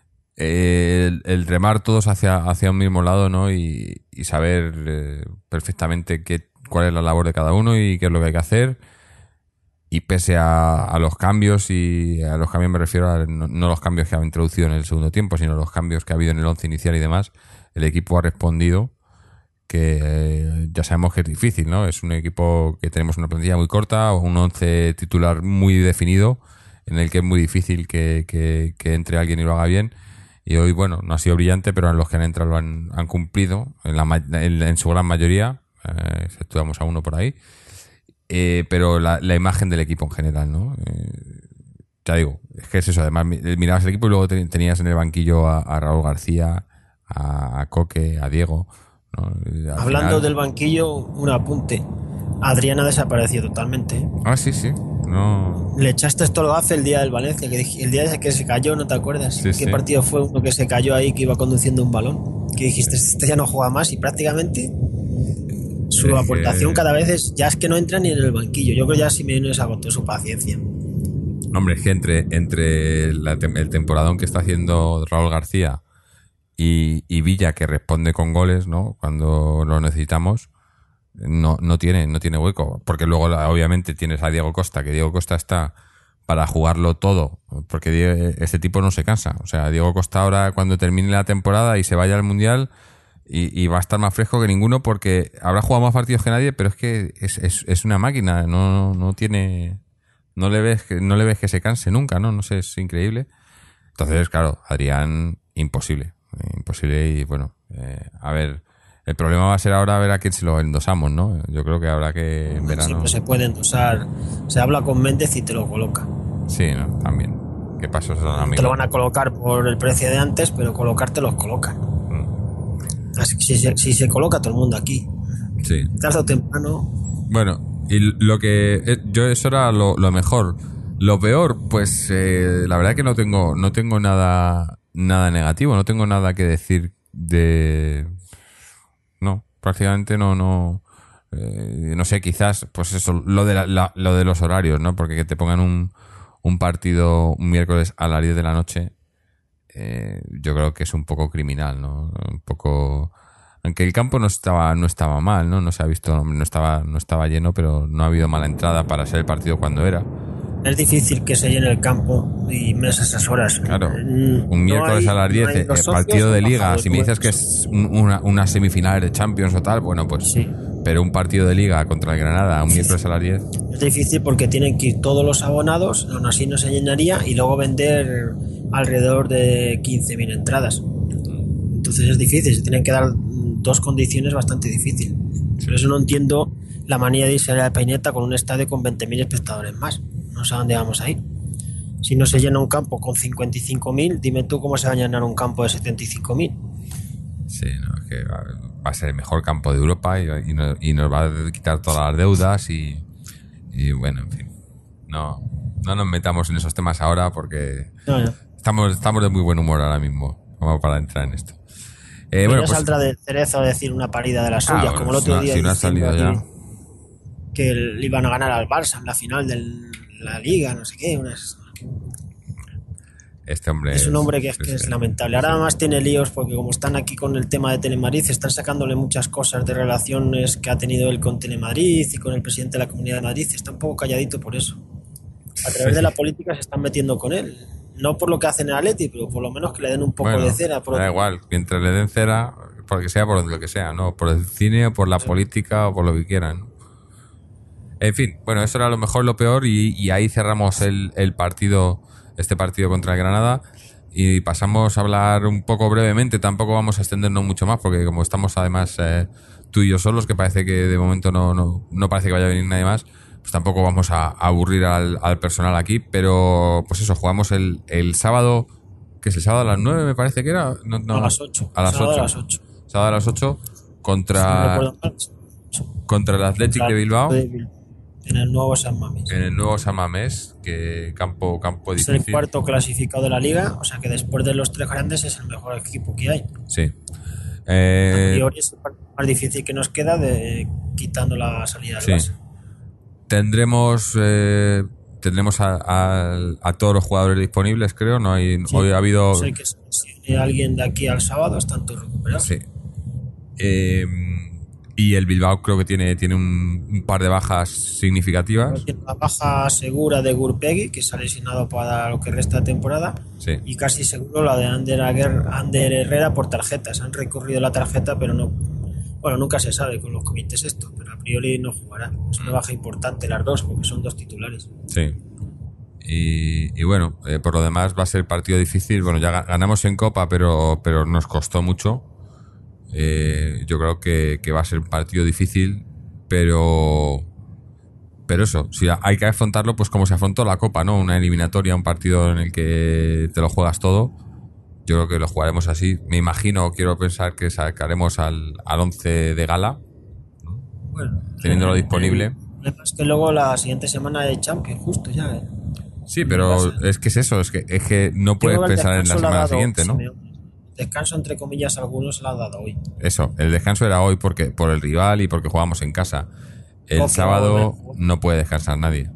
el, el remar todos hacia, hacia un mismo lado, ¿no? Y, y saber eh, perfectamente qué, cuál es la labor de cada uno y qué es lo que hay que hacer. Y pese a, a los cambios, y a los cambios me refiero a no, no los cambios que ha introducido en el segundo tiempo, sino los cambios que ha habido en el once inicial y demás, el equipo ha respondido, que eh, ya sabemos que es difícil, ¿no? Es un equipo que tenemos una plantilla muy corta, un once titular muy definido, en el que es muy difícil que, que, que entre alguien y lo haga bien. Y hoy, bueno, no ha sido brillante, pero en los que han entrado lo han, han cumplido, en, la, en, en su gran mayoría, eh, exceptuamos a uno por ahí. Eh, pero la, la imagen del equipo en general, ¿no? Eh, ya digo, es que es eso, además mirabas el equipo y luego te, tenías en el banquillo a, a Raúl García, a, a Coque, a Diego, ¿no? Al
Hablando
final...
del banquillo, un apunte. Adriana desapareció totalmente. ¿eh?
Ah, sí, sí. No...
Le echaste esto lo hace el día del Valencia, que dij- el día que se cayó, ¿no te acuerdas?
Sí,
¿Qué
sí.
partido fue uno que se cayó ahí, que iba conduciendo un balón? Que dijiste, este ya no juega más y prácticamente su
Es
aportación
que-
cada vez es, ya es que no entra ni en el banquillo. Yo creo que ya Simeone se agotó su paciencia.
Hombre, es que entre, entre la tem- el temporadón que está haciendo Raúl García y, y Villa, que responde con goles, ¿no? Cuando lo necesitamos, no, no tiene, no tiene hueco, porque luego obviamente tienes a Diego Costa, que Diego Costa está para jugarlo todo, porque este tipo no se cansa. O sea, Diego Costa ahora cuando termine la temporada y se vaya al Mundial y, y va a estar más fresco que ninguno porque habrá jugado más partidos que nadie, pero es que es, es, es una máquina, no, no tiene, no le ves que, no le ves que se canse nunca, ¿no? No sé, es increíble. Entonces, claro, Adrián, imposible, imposible y bueno, eh, a ver, el problema va a ser ahora a ver a quién se lo endosamos, ¿no? Yo creo que habrá que en verano...
Siempre se puede endosar, se habla con Méndez y te lo coloca.
Sí, ¿no? También. ¿Qué pasó?
Te lo van a colocar por el precio de antes, pero colocarte los colocan. Mm. Así que si se, si se coloca todo el mundo aquí,
sí.
Tarde o temprano.
Bueno, y lo que yo eso era lo, lo mejor. Lo peor, pues eh, la verdad que no tengo, no tengo nada, nada negativo, no tengo nada que decir de, no, prácticamente no, no, eh, no sé, quizás, pues eso, lo de la, la, lo de los horarios, ¿no? Porque que te pongan un un partido un miércoles a las diez de la noche, eh, yo creo que es un poco criminal, ¿no? Un poco, aunque el campo no estaba no estaba mal, ¿no? No se ha visto, no estaba no estaba lleno, pero no ha habido mala entrada para ser el partido cuando era.
Es difícil que se llene el campo y menos esas horas.
Claro, un
no
miércoles
hay,
a las diez,
no
eh, partido de liga. Si me dices que es un, una, una semifinal de Champions o tal, bueno, pues
sí.
Pero un partido de liga contra el Granada, un miércoles a las diez.
Es difícil porque tienen que ir todos los abonados, aún así no se llenaría, y luego vender alrededor de quince mil entradas. Entonces es difícil, se tienen que dar dos condiciones bastante difíciles. Sí. Por eso no entiendo la manía de irse a la Peineta con un estadio con veinte mil espectadores más. No sé a dónde vamos a ir. Si no se llena un campo con cincuenta y cinco mil, dime tú cómo se va a llenar un campo de setenta y cinco mil.
Sí, no, es que va a ser el mejor campo de Europa y, y, no, y nos va a quitar todas las deudas y, y bueno, en fin. No, no nos metamos en esos temas ahora porque no, no. Estamos, estamos de muy buen humor ahora mismo como para entrar en esto.
Eh, bueno, pues, saldrá de Cerezo a decir una parida de las suyas, ah, bueno, como el otro
si
día.
Si no ha salido ya.
Que le iban a ganar al Barça en la final de la Liga, no sé qué. Unas...
Este hombre
es un hombre que es,
sí,
que
sí,
es lamentable. Ahora además tiene líos porque como están aquí con el tema de Telemadrid, están sacándole muchas cosas de relaciones que ha tenido él con Telemadrid y con el presidente de la Comunidad de Madrid. Está un poco calladito por eso. A través sí. de la política se están metiendo con él. No por lo que hacen en Atleti, pero por lo menos que le den un poco
bueno,
de cera. Por
da otro. Igual, mientras le den cera, porque sea por lo que sea, ¿no? Por el cine, o por la sí. política o por lo que quieran. En fin, bueno, eso era lo mejor, lo peor y, y ahí cerramos el, el partido, este partido contra el Granada y pasamos a hablar un poco brevemente, tampoco vamos a extendernos mucho más porque como estamos además eh, tú y yo solos, que parece que de momento no, no, no parece que vaya a venir nadie más, pues tampoco vamos a, a aburrir al, al personal aquí, pero pues eso, jugamos el, el sábado, que es el sábado a las nueve me parece que era, no, no,
a las ocho.
A las
sábado
ocho.
A las ocho.
Sábado a las ocho contra, sí, contra el Athletic de Bilbao.
En el nuevo San Mamés.
En el nuevo San Mamés, que campo, campo
difícil. Es el cuarto clasificado de la liga, o sea que después de los tres grandes es el mejor equipo que hay.
Sí. Eh,
a priori es el más difícil que nos queda, de quitando la salida del
sí.
Barça.
Tendremos eh, tendremos a, a, a todos los jugadores disponibles, creo. No hay, sí. Hoy ha habido.
Sé que si alguien de aquí al sábado están todos recuperados.
Sí. Eh, Y el Bilbao creo que tiene, tiene un, un par de bajas significativas.
Tiene una baja segura de Gurpegui, que se ha lesionado para lo que resta de temporada.
Sí.
Y casi seguro la de Ander, Aguer, Ander Herrera por tarjetas. Han recorrido la tarjeta, pero no. Bueno, nunca se sabe con los comités esto, pero a priori no jugará. Es una baja importante las dos, porque son dos titulares.
Sí. Y, y bueno, eh, por lo demás va a ser partido difícil. Bueno, ya ganamos en Copa, pero, pero nos costó mucho. Eh, yo creo que, que va a ser un partido difícil, pero pero eso, si hay que afrontarlo pues como se afrontó la Copa, ¿no? Una eliminatoria, un partido en el que te lo juegas todo. Yo creo que lo jugaremos así. Me imagino, quiero pensar que sacaremos al, al once de gala, ¿no?
Bueno,
teniéndolo disponible.
Es que luego la siguiente semana de Champions, justo ya. ¿eh?
Sí, pero es que es eso, es que, es que no puedes pensar en la semana siguiente, ¿no?
Descanso entre comillas algunos se lo ha dado hoy.
Eso, el descanso era hoy porque por el rival y porque jugamos en casa. El okay, sábado no puede descansar nadie.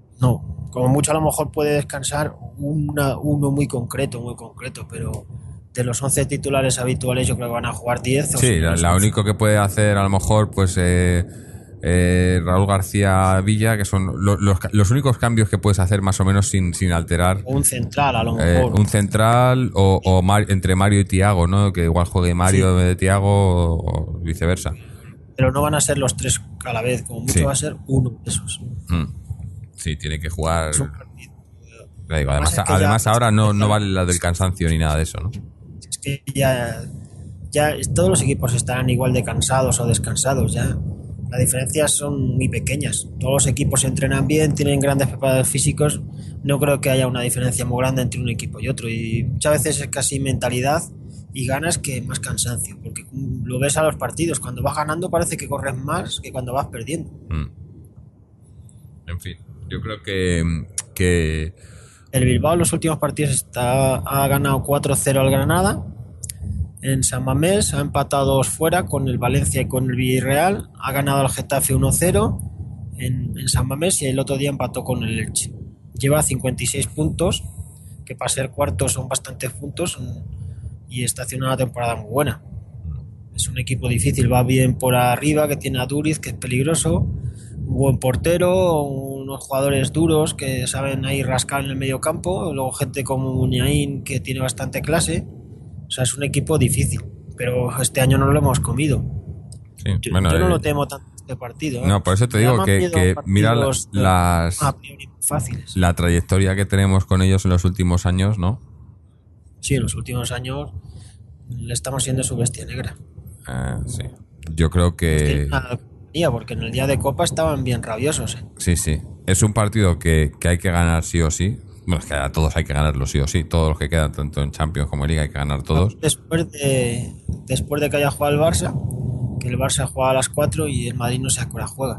No, como mucho a lo mejor puede descansar una, uno muy concreto, muy concreto, pero de los once titulares habituales yo creo que van a jugar diez. O
Sí,
si
la,
los
la
once.
único que puede hacer a lo mejor pues eh, eh, Raúl García Villa, que son lo- los, los únicos cambios que puedes hacer más o menos sin, sin alterar
O un central a lo
eh,
mejor.
un central o, o Mar- entre Mario y Tiago, ¿no? Que igual juegue Mario
Sí.
en vez de Tiago o, o viceversa.
Pero no van a ser los tres a la vez, como mucho
Sí.
va a ser uno de esos.
Mm. Sí, tiene que jugar.
Es un partido.
Ya digo, además,
Además es que
además
ya-
ahora no, no vale la del cansancio ni nada de eso, ¿no?
Es que ya, ya todos los equipos estarán igual de cansados o descansados ya. Las diferencias son muy pequeñas. Todos los equipos se entrenan bien, tienen grandes preparadores físicos. No creo que haya una diferencia muy grande entre un equipo y otro. Y muchas veces es casi mentalidad y ganas que más cansancio. Porque lo ves a los partidos. Cuando vas ganando parece que corres más que cuando vas perdiendo.
Mm. En fin, yo creo que, que
El Bilbao en los últimos partidos está, ha ganado cuatro cero al Granada. En San Mamés ha empatado dos fuera con el Valencia y con el Villarreal. Ha ganado al Getafe uno cero en, en San Mamés y el otro día empató con el Elche. Lleva cincuenta y seis puntos, que para ser cuarto son bastantes puntos, y está haciendo una temporada muy buena. Es un equipo difícil, va bien por arriba, que tiene a Duriz, que es peligroso, un buen portero, unos jugadores duros que saben ahí rascar en el medio campo, luego gente como Muniain, que tiene bastante clase. O sea, es un equipo difícil, pero este año no lo hemos comido.
sí,
Yo,
bueno,
yo no
eh,
lo temo tanto este partido. ¿eh?
no, por eso te
Me
digo
da más
que,
miedo
que mira
partidos,
las, las-
a priori fáciles.
la trayectoria que tenemos con ellos en los últimos años, ¿no?
Sí, en los últimos años le estamos siendo su bestia negra.
Eh, sí. Yo creo que
Una tontería, porque en el día de Copa estaban bien rabiosos. ¿eh?
sí, sí. Es un partido que, que hay que ganar sí o sí. Bueno, es que a todos hay que ganarlo sí o sí. Todos los que quedan, tanto en Champions como en Liga, hay que ganar todos.
Después de, después de que haya jugado el Barça, que el Barça juega a las cuatro y el Madrid no sé a qué hora juega.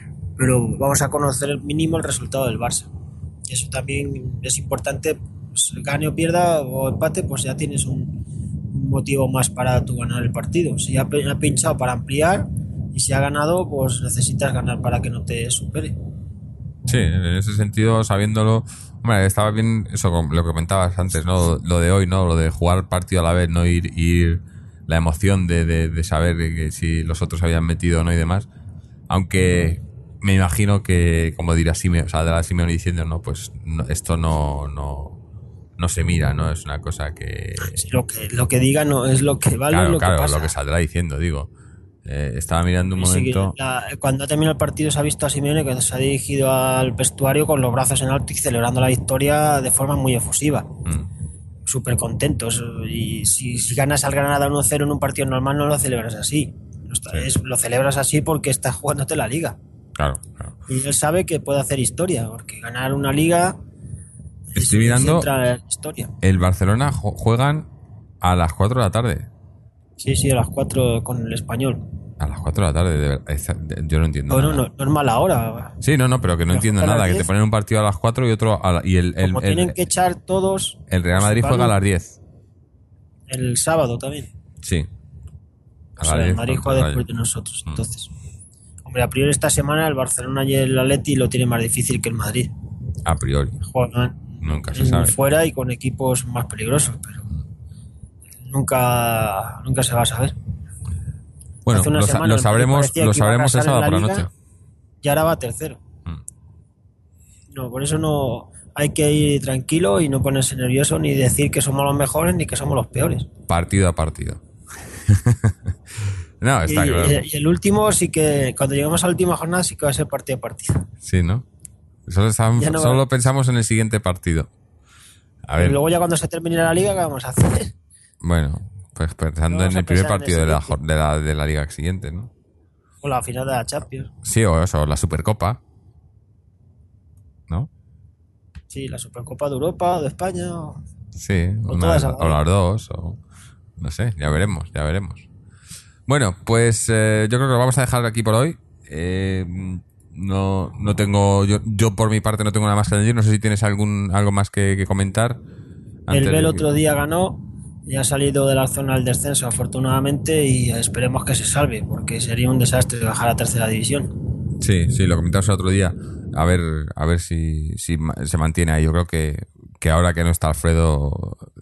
Pero vamos a conocer el mínimo el resultado del Barça. Y eso también es importante, pues, gane o pierda o empate, pues ya tienes un, un motivo más para tú ganar el partido. Si ha, ha pinchado para ampliar y si ha ganado, pues necesitas ganar para que no te supere.
Sí, en ese sentido, sabiéndolo, hombre, estaba bien eso, como lo que comentabas antes, ¿no? Lo de hoy, ¿no? Lo de jugar partido a la vez, no ir, ir la emoción de, de, de saber de que si los otros habían metido o no y demás. Aunque me imagino que, como dirá Simeone, o sea, de Simeone diciendo, no, pues no, esto no, no, no se mira, ¿no? Es una cosa que...
Lo que, lo que diga no es lo que vale,
Claro,
lo
claro,
que pasa.
lo que saldrá diciendo, digo. Eh, estaba mirando un
Y sí,
momento...
la- cuando ha terminado el partido se ha visto a Simeone que se ha dirigido al vestuario con los brazos en alto y celebrando la victoria de forma muy efusiva.
Mm,
Súper contentos. Y si, si ganas al Granada uno cero en un partido normal no lo celebras así. No está-
Sí.
es- lo celebras así porque estás jugándote la liga.
claro, claro.
Y él sabe que puede hacer historia, porque ganar una liga es-
Estoy
es
mirando-
entrar en la historia.
El Barcelona jo- juegan a las cuatro de la tarde.
Sí, sí, a las cuatro con el Español.
A las cuatro de la tarde, de verdad. Es- de- yo no entiendo
Bueno,
nada.
no, no es mala hora.
Sí, no, no, pero que no
Pero
entiendo
juega a
nada.
las
Que te
diez.
ponen un partido a las cuatro y otro a la- y el, el,
Como
el-
tienen que echar todos
el Real Madrid
pues,
juega a
van
las diez.
el sábado también.
Sí. A
O sea,
las
el
diez
Madrid
contra
juega
el
después
Rayo.
de nosotros.
Mm.
Entonces, hombre, a priori esta semana el Barcelona y el Atleti lo tienen más difícil que el Madrid.
A priori.
Juegan
Nunca se
en-
sabe.
fuera y con equipos más peligrosos, pero nunca, nunca se va a saber.
Bueno,
Hace una
lo, sa-
semana
lo
el Madrid
sabremos,
parecía
lo
que iba a
sabremos el
arrasar en
sábado por
la
la
Liga.
noche.
Y ahora va tercero.
Mm.
No, por eso no hay que ir tranquilo y no ponerse nervioso ni decir que somos los mejores ni que somos los peores.
Partido a partido. No,
Y,
está claro.
y el último sí que, cuando lleguemos a la última jornada, sí que va a ser partido a partido.
Sí, ¿no? Solo, estam-
Ya no
solo
va.
pensamos en el siguiente partido. A
Y
ver,
luego ya cuando se termine la liga, ¿qué vamos a hacer?
bueno, pues pensando
Vamos
en
a
el primer
pensar en el
partido de la,
siguiente.
jor- de, la, de la liga siguiente, ¿no?
O la final de la Champions.
Sí, o eso, la Supercopa. ¿No?
Sí, la Supercopa de Europa o de España. o-
Sí,
O
una-
todas a la
o las dos, o no sé, ya veremos, ya veremos. Bueno, pues eh, yo creo que lo vamos a dejar aquí por hoy. Eh, no, no tengo, yo, yo por mi parte no tengo nada más que añadir. No sé si tienes algún algo más que, que comentar.
El
de
Bel
que-
otro día ganó y ha salido de la zona del descenso, afortunadamente, y esperemos que se salve, porque sería un desastre bajar a tercera división.
Sí, sí, lo comentamos el otro día. A ver, a ver si, si ma- se mantiene ahí. Yo creo que, que ahora que no está Alfredo,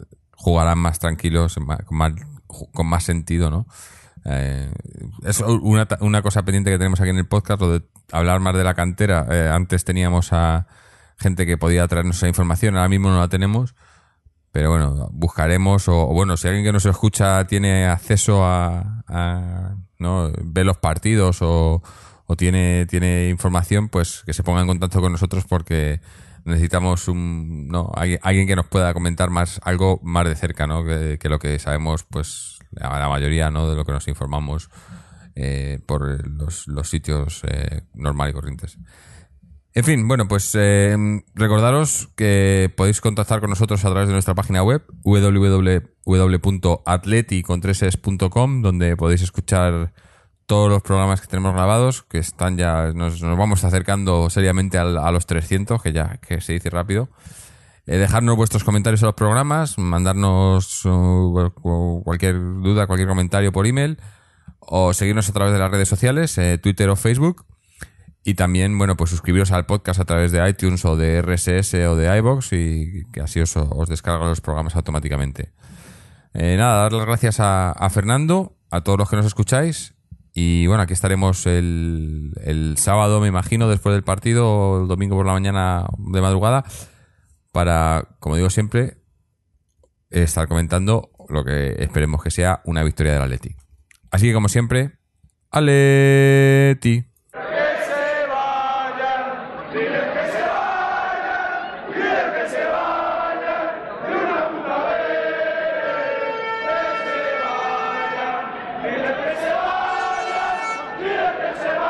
jugarán más tranquilos, más, con, más, con más sentido, ¿no? Eh, es una, una cosa pendiente que tenemos aquí en el podcast, lo de hablar más de la cantera. Eh, antes teníamos a gente que podía traernos esa información, ahora mismo no la tenemos, pero bueno, buscaremos, o, o bueno, si alguien que nos escucha tiene acceso a, a ¿no? ve los partidos o, o tiene, tiene información, pues que se ponga en contacto con nosotros, porque necesitamos un no alguien, alguien que nos pueda comentar más algo más de cerca, ¿no? que, que lo que sabemos, pues a la mayoría, ¿no? de lo que nos informamos eh, por los, los sitios eh, normal y corrientes. En fin, bueno, pues eh, recordaros que podéis contactar con nosotros a través de nuestra página web doble u doble u doble u punto atleti con tres es punto com, donde podéis escuchar todos los programas que tenemos grabados, que están ya, nos, nos vamos acercando seriamente al, a los trescientos, que ya que se dice rápido. Eh, dejarnos vuestros comentarios a los programas, mandarnos uh, cualquier duda, cualquier comentario por email, o seguirnos a través de las redes sociales, eh, Twitter o Facebook. Y también, bueno, pues suscribiros al podcast a través de iTunes o de R S S o de iVoox, y que así os, os descargan los programas automáticamente. Eh, nada, dar las gracias a, a Fernando, a todos los que nos escucháis. Y bueno, aquí estaremos el, el sábado, me imagino, después del partido, o el domingo por la mañana de madrugada, para, como digo siempre, estar comentando lo que esperemos que sea una victoria del Atleti. Así que, como siempre, Atleti.
Que se